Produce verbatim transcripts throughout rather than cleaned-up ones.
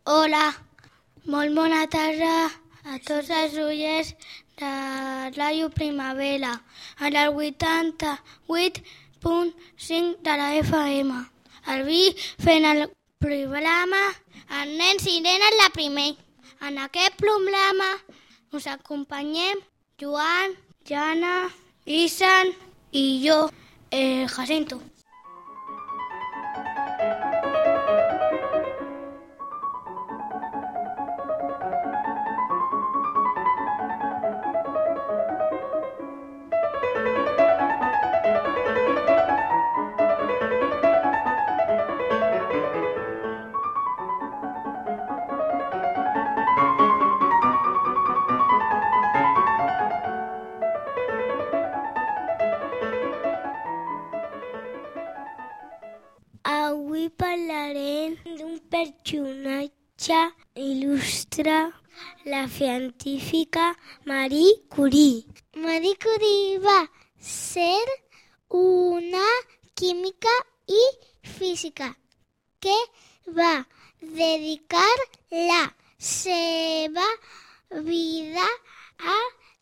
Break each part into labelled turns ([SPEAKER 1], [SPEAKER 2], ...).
[SPEAKER 1] Hola, molt bona tarda a tots els oients de Ràdio Primavera, a la vuitanta-vuit punt cinc de la F M. Avui fent el programa Els nens i nenes la primer. En aquest programa us acompanyem Joan, Jana, Isan i jo, el Jacinto. Avui parlarem d'un personatge il·lustre, la científica Marie Curie. Marie Curie va ser una química i física que va dedicar la seva vida a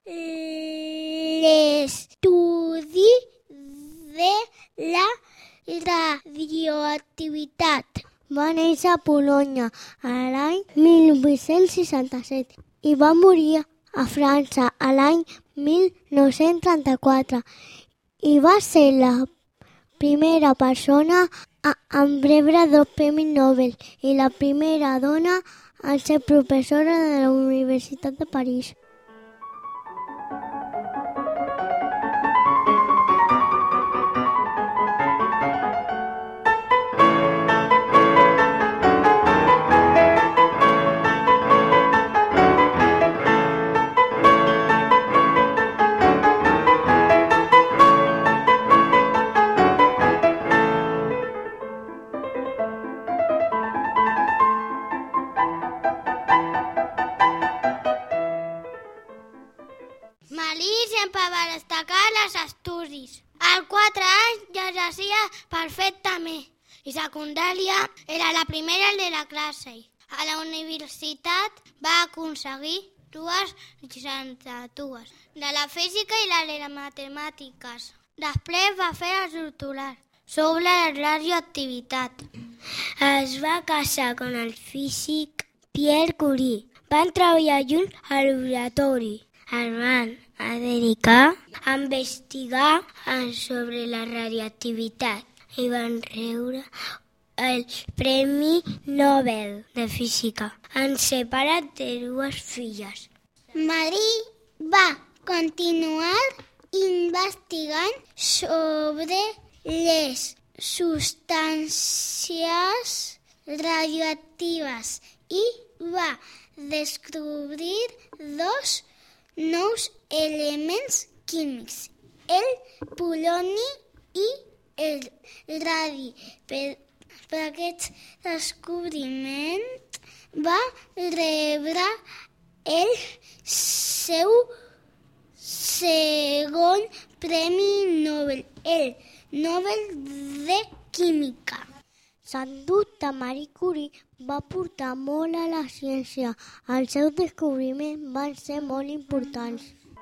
[SPEAKER 1] l'estudi de la radioactivitat. Va néixer a Polònia l'any mil vuit-cents seixanta-set i va morir a França l'any mil nou-cents trenta-quatre i va ser la primera persona a rebre dos premis Nobel i la primera dona a ser professora de la Universitat de París. Marie sempre va destacar els estudis. Als quatre anys ja llegia perfectament i secundària era la primera de la classe. A la universitat va aconseguir dues llicenciatures de la física i la de les matemàtiques. Després va fer el doctorat sobre la radioactivitat. Es va casar amb el físic Pierre Curie. Van treballar junts al laboratori. Es van dedicar a investigar sobre la radioactivitat i van rebre el Premi Nobel de Física. Han separat de dues filles. Marie va continuar investigant sobre les substàncies radioactives i va descobrir dos nous elements químics, el poloni i el radi. Per, per aquest descobriment va rebre el seu segon Premi Nobel, el Nobel de Química. Sens dubte, Marie Curie va portar molt a la ciència. Els seus descobriments van ser molt importants.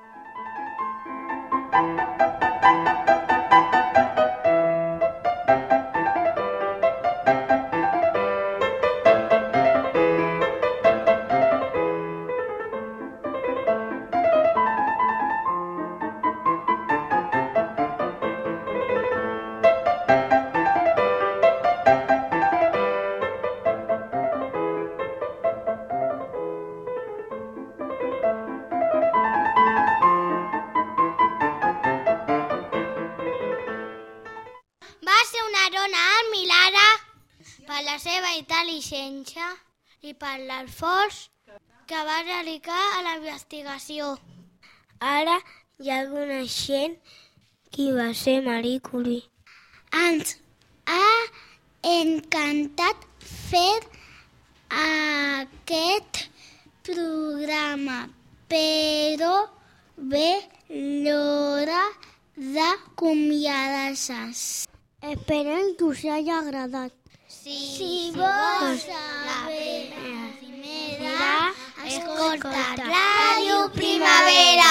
[SPEAKER 1] Per la seva intel·ligència i per l'esforç que va dedicar a la investigació. Ara ja coneixem qui va ser Marie Curie. Ens ha encantat fer aquest programa, però ve l'hora d'acomiadar-se. Esperem que us hagi agradat. Si, si vols saber Escolta Ràdio Primavera.